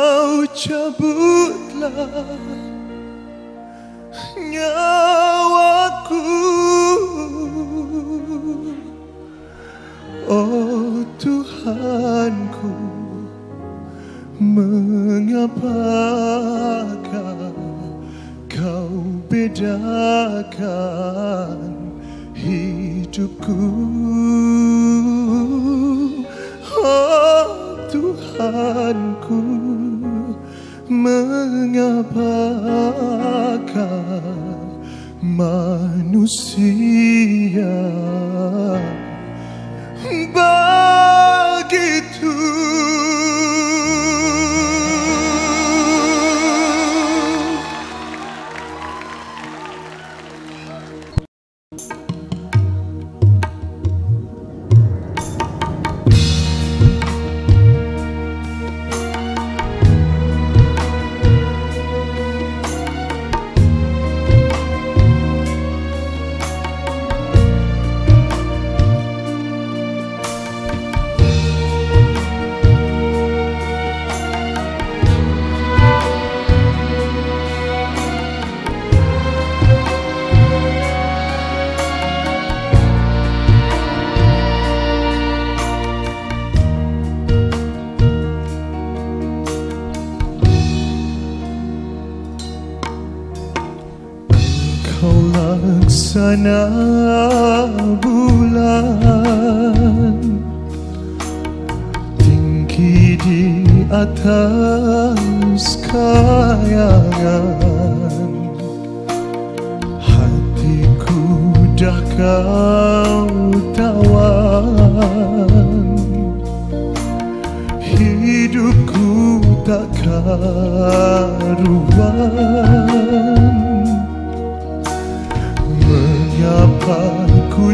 Kau cabutlah nyawaku, oh Tuhanku, mengapakah Kau bedakan hidupku, oh Tuhanku, mengapakah manusia begitu? Kau laksana bulan tinggi di atas kayangan, hatiku dah kau tawan, hidupku tak karuan. Mengapa ku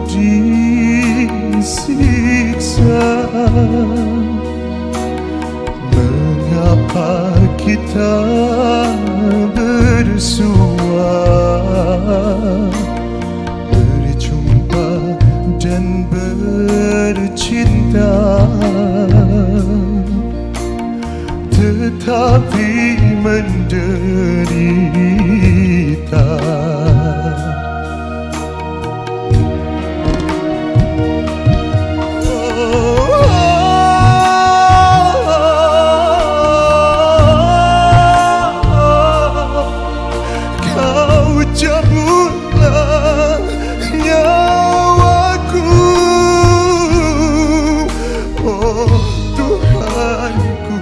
disiksa? Mengapa kita bersua, berjumpa dan bercinta, tetapi menderita? Cabutlah nyawaku, oh Tuhanku,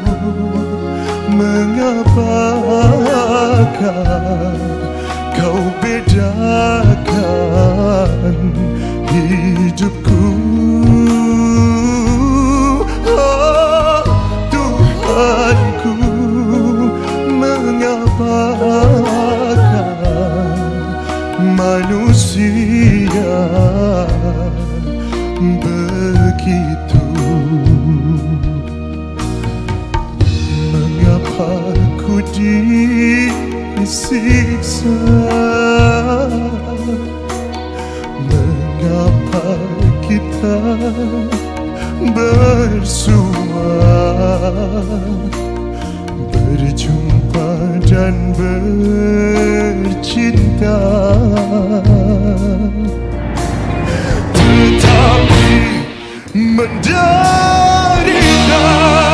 mengapakah Kau bedakan hidupku, oh Tuhanku, mengapakah manusia begitu? Mengapa ku disiksa? Mengapa kita bersua, berjumpa dan bercinta, tetapi menderita?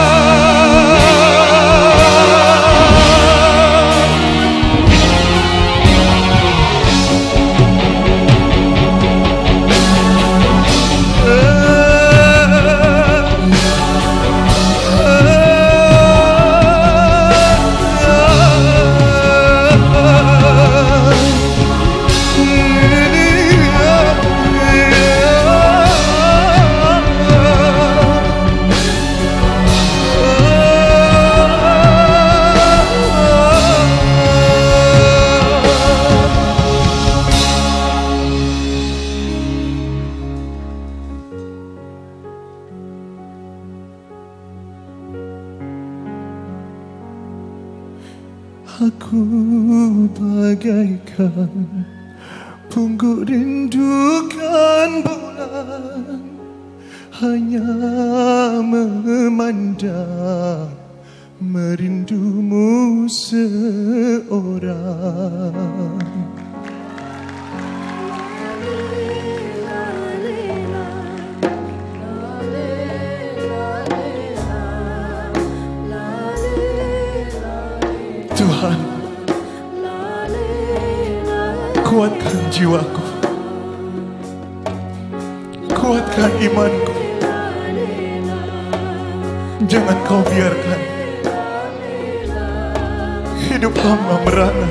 Aku bagaikan pungguk rindukan bulan, hanya memandang merindumu seorang. Tuhan, kuatkan jiwaku, kuatkan imanku. Jangan kau biarkan hidup hamba merana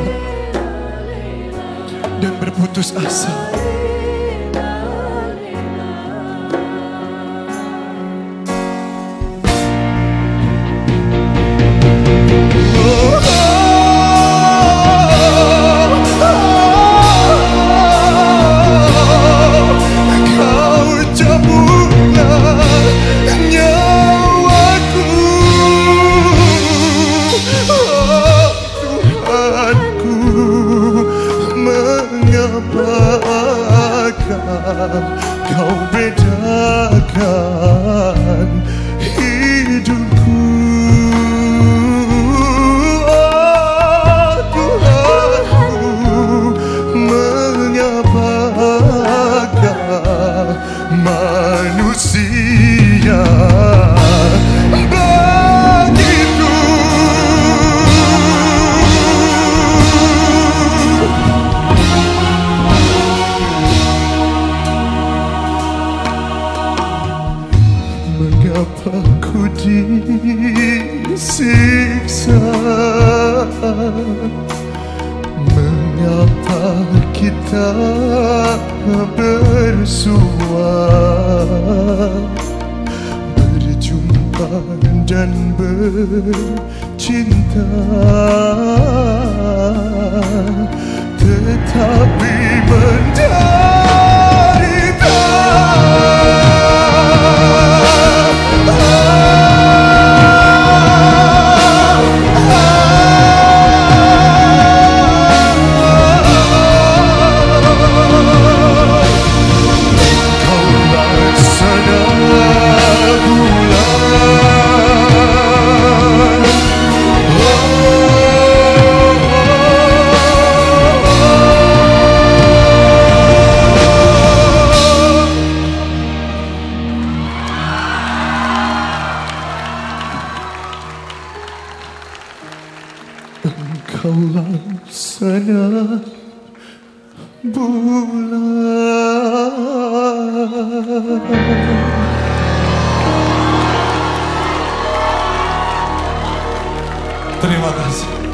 dan berputus asa. Kau bedakan hidupku, oh Tuhanku, mengapakah manusia begitu? Mengapa ku disiksa? Mengapa kita bersua? Berjumpa dan bercinta, tetapi menderita. Engkau laksana bulan. Terima kasih.